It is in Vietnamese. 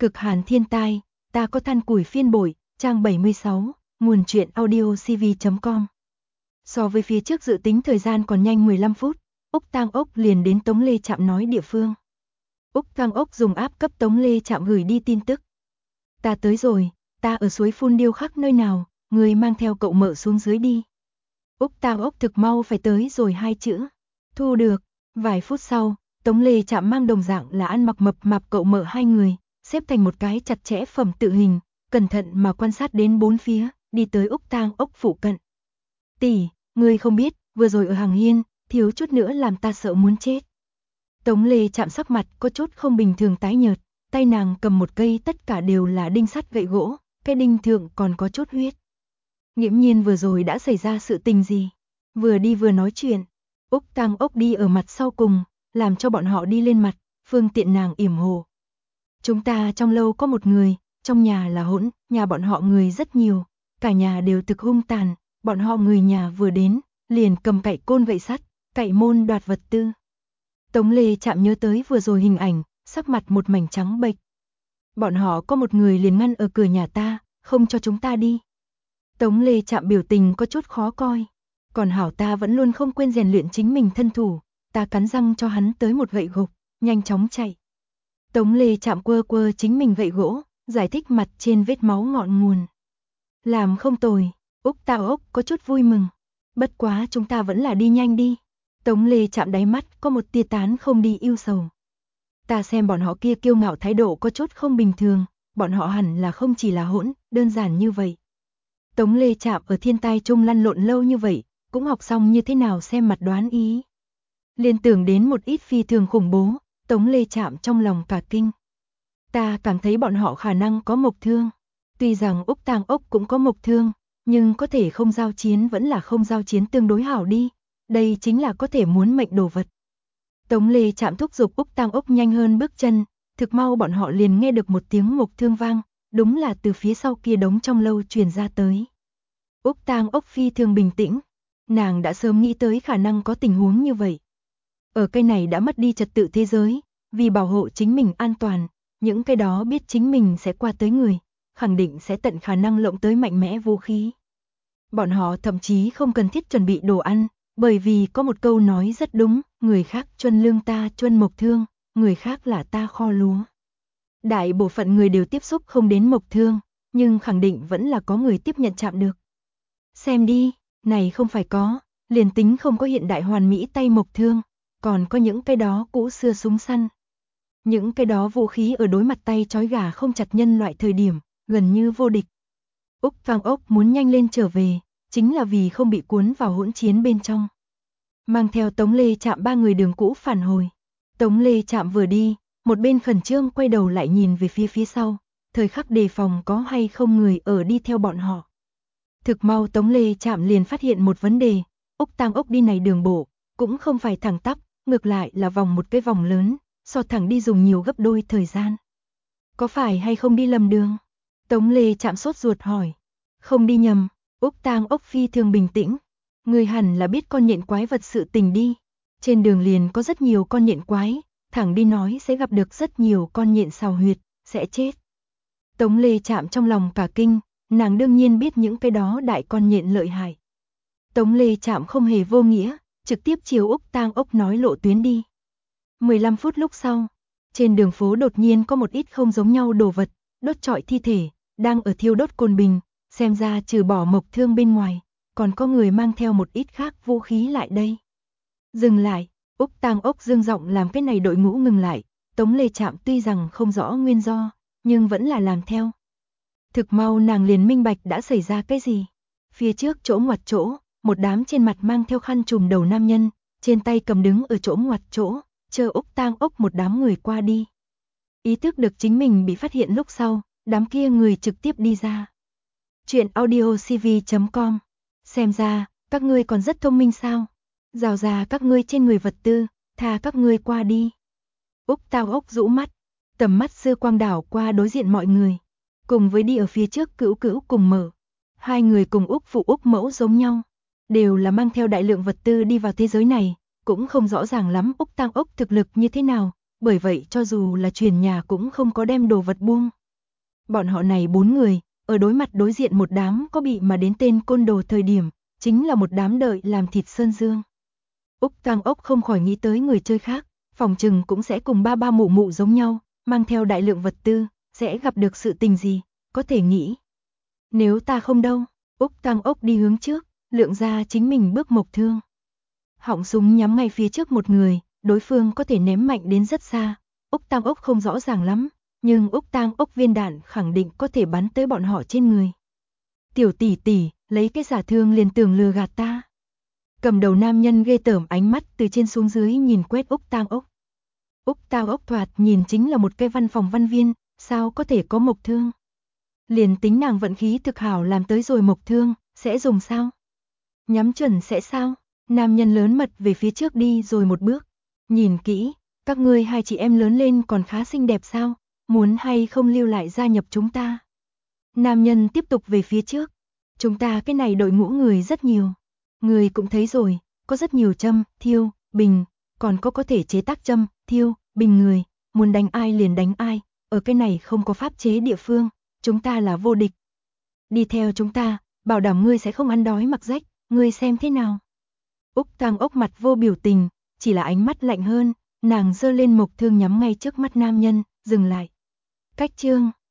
Cực hàn thiên tai, ta có than củi phiên bội, trang 76, nguồn truyện audio cv.com. So với phía trước dự tính thời gian còn nhanh 15 phút, Úc Tang Ốc liền đến Tống Lê Trạm nói địa phương. Úc Tang Ốc dùng app cấp Tống Lê Trạm gửi đi tin tức. Ta tới rồi, ta ở suối phun điêu khắc nơi nào, người mang theo cậu mợ xuống dưới đi. Úc Tang Ốc thực mau phải tới rồi 2 chữ. Thu được. Vài phút sau, Tống Lê Trạm mang đồng dạng là ăn mặc mập mạp cậu mợ hai người, xếp thành một cái chặt chẽ phẩm tự hình, cẩn thận mà quan sát đến bốn phía, đi tới Úc Tang Ốc phụ cận. Tỷ, ngươi không biết, vừa rồi ở Hàng Hiên, thiếu chút nữa làm ta sợ muốn chết. Tống Lê Trạm sắc mặt có chút không bình thường tái nhợt, tay nàng cầm một cây tất cả đều là đinh sắt gậy gỗ, cái đinh thượng còn có chút huyết. Nghiễm nhiên vừa rồi đã xảy ra sự tình gì? Vừa đi vừa nói chuyện, Úc Tang Ốc đi ở mặt sau cùng, làm cho bọn họ đi lên mặt, phương tiện nàng yểm hộ. Chúng ta trong lâu có một người, trong nhà là hỗn, nhà bọn họ người rất nhiều, cả nhà đều thực hung tàn, bọn họ người nhà vừa đến, liền cầm cậy côn gậy sắt, cậy môn đoạt vật tư. Tống Lê Trạm nhớ tới vừa rồi hình ảnh, sắc mặt một mảnh trắng bệch. Bọn họ có một người liền ngăn ở cửa nhà ta, không cho chúng ta đi. Tống Lê Trạm biểu tình có chút khó coi. Còn hảo ta vẫn luôn không quên rèn luyện chính mình thân thủ, ta cắn răng cho hắn tới một gậy gộc, nhanh chóng chạy. Tống Lê Trạm quơ quơ chính mình gậy gỗ, giải thích mặt trên vết máu ngọn nguồn. Làm không tồi, Úc Tang Ốc có chút vui mừng. Bất quá chúng ta vẫn là đi nhanh đi. Tống Lê Trạm đáy mắt có một tia tán không đi yêu sầu. Ta xem bọn họ kia kiêu ngạo thái độ có chút không bình thường, bọn họ hẳn là không chỉ là hỗn, đơn giản như vậy. Tống Lê Trạm ở thiên tai chung lăn lộn lâu như vậy, cũng học xong như thế nào xem mặt đoán ý. Liên tưởng đến một ít phi thường khủng bố, Tống Lê Trạm trong lòng cả kinh. Ta cảm thấy bọn họ khả năng có mộc thương. Tuy rằng Úc Tang Ốc cũng có mộc thương, nhưng có thể không giao chiến vẫn là không giao chiến tương đối hảo đi. Đây chính là có thể muốn mệnh đồ vật. Tống Lê Trạm thúc giục Úc Tang Ốc nhanh hơn bước chân, thực mau bọn họ liền nghe được một tiếng mộc thương vang, đúng là từ phía sau kia đống trong lâu truyền ra tới. Úc Tang Ốc phi thường bình tĩnh, nàng đã sớm nghĩ tới khả năng có tình huống như vậy. Ở cây này đã mất đi trật tự thế giới, vì bảo hộ chính mình an toàn, những cái đó biết chính mình sẽ qua tới người, khẳng định sẽ tận khả năng lộng tới mạnh mẽ vũ khí. Bọn họ thậm chí không cần thiết chuẩn bị đồ ăn, bởi vì có một câu nói rất đúng, người khác chuân lương ta chuân mộc thương, người khác là ta kho lúa. Đại bộ phận người đều tiếp xúc không đến mộc thương, nhưng khẳng định vẫn là có người tiếp nhận chạm được. Xem đi, này không phải có, liền tính không có hiện đại hoàn mỹ tay mộc thương, còn có những cái đó cũ xưa súng săn. Những cái đó vũ khí ở đối mặt tay trói gà không chặt nhân loại thời điểm, gần như vô địch. Úc Tang Ốc muốn nhanh lên trở về, chính là vì không bị cuốn vào hỗn chiến bên trong. Mang theo Tống Lê Trạm ba người đường cũ phản hồi. Tống Lê Trạm vừa đi, một bên khẩn trương quay đầu lại nhìn về phía sau, thời khắc đề phòng có hay không người ở đi theo bọn họ. Thực mau Tống Lê Trạm liền phát hiện một vấn đề, Úc Tang Ốc đi này đường bộ, cũng không phải thẳng tắp, ngược lại là vòng một cái vòng lớn, so thẳng đi dùng nhiều gấp đôi thời gian. Có phải hay không đi lầm đường? Tống Lê Trạm sốt ruột hỏi. Không đi nhầm, Úc Tang Ốc phi thường bình tĩnh. Người hẳn là biết con nhện quái vật sự tình đi. Trên đường liền có rất nhiều con nhện quái, thẳng đi nói sẽ gặp được rất nhiều con nhện xào huyệt, sẽ chết. Tống Lê Trạm trong lòng cả kinh, nàng đương nhiên biết những cái đó đại con nhện lợi hại. Tống Lê Trạm không hề vô nghĩa, trực tiếp chiều Úc Tang Ốc nói lộ tuyến đi. 15 phút lúc sau, trên đường phố đột nhiên có một ít không giống nhau đồ vật, đốt trọi thi thể, đang ở thiêu đốt cồn bình, xem ra trừ bỏ mộc thương bên ngoài, còn có người mang theo một ít khác vũ khí lại đây. Dừng lại, Úc Tang Ốc dương giọng làm cái này đội ngũ ngừng lại, Tống Lê Trạm tuy rằng không rõ nguyên do, nhưng vẫn là làm theo. Thực mau nàng liền minh bạch đã xảy ra cái gì. Phía trước chỗ ngoặt chỗ, một đám trên mặt mang theo khăn trùm đầu nam nhân, trên tay cầm đứng ở chỗ ngoặt chỗ, chờ Úc Tang Ốc một đám người qua đi. Ý thức được chính mình bị phát hiện lúc sau, đám kia người trực tiếp đi ra. Chuyện audio cv.com. Xem ra, các ngươi còn rất thông minh sao? Rào ra các ngươi trên người vật tư, tha các ngươi qua đi. Úc Tang Ốc rũ mắt, tầm mắt dư quang đảo qua đối diện mọi người. Cùng với đi ở phía trước Cữu Cữu cùng Mở. Hai người cùng Úc phụ Úc mẫu giống nhau. Đều là mang theo đại lượng vật tư đi vào thế giới này, cũng không rõ ràng lắm Úc Tang Ốc thực lực như thế nào, bởi vậy cho dù là chuyển nhà cũng không có đem đồ vật buông. Bọn họ này 4 người, ở đối mặt đối diện một đám có bị mà đến tên côn đồ thời điểm, chính là một đám đợi làm thịt sơn dương. Úc Tang Ốc không khỏi nghĩ tới người chơi khác, phòng trừng cũng sẽ cùng ba ba mụ mụ giống nhau, mang theo đại lượng vật tư, sẽ gặp được sự tình gì, có thể nghĩ. Nếu ta không đâu, Úc Tang Ốc đi hướng trước, lượng ra chính mình bước mộc thương. Họng súng nhắm ngay phía trước một người, đối phương có thể ném mạnh đến rất xa. Úc Tang Ốc không rõ ràng lắm, nhưng Úc Tang Ốc viên đạn khẳng định có thể bắn tới bọn họ trên người. Tiểu tỷ tỷ, lấy cái giả thương liền tưởng lừa gạt ta. Cầm đầu nam nhân ghê tởm ánh mắt từ trên xuống dưới nhìn quét Úc Tang Ốc. Úc Tang Ốc thoạt nhìn chính là một cái văn phòng văn viên, sao có thể có mộc thương? Liền tính nàng vận khí thực hảo làm tới rồi mộc thương, sẽ dùng sao? Nhắm chuẩn sẽ sao? Nam nhân lớn mật về phía trước đi rồi một bước. Nhìn kỹ, các ngươi hai chị em lớn lên còn khá xinh đẹp sao? Muốn hay không lưu lại gia nhập chúng ta? Nam nhân tiếp tục về phía trước. Chúng ta cái này đội ngũ người rất nhiều. Người cũng thấy rồi, có rất nhiều châm, thiêu, bình, còn có thể chế tác châm, thiêu, bình người, muốn đánh ai liền đánh ai, ở cái này không có pháp chế địa phương, chúng ta là vô địch. Đi theo chúng ta, bảo đảm ngươi sẽ không ăn đói mặc rách, ngươi xem thế nào. Úc Tang Ốc mặt vô biểu tình, chỉ là ánh mắt lạnh hơn, nàng giơ lên mộc thương nhắm ngay trước mắt nam nhân, dừng lại. Cách chương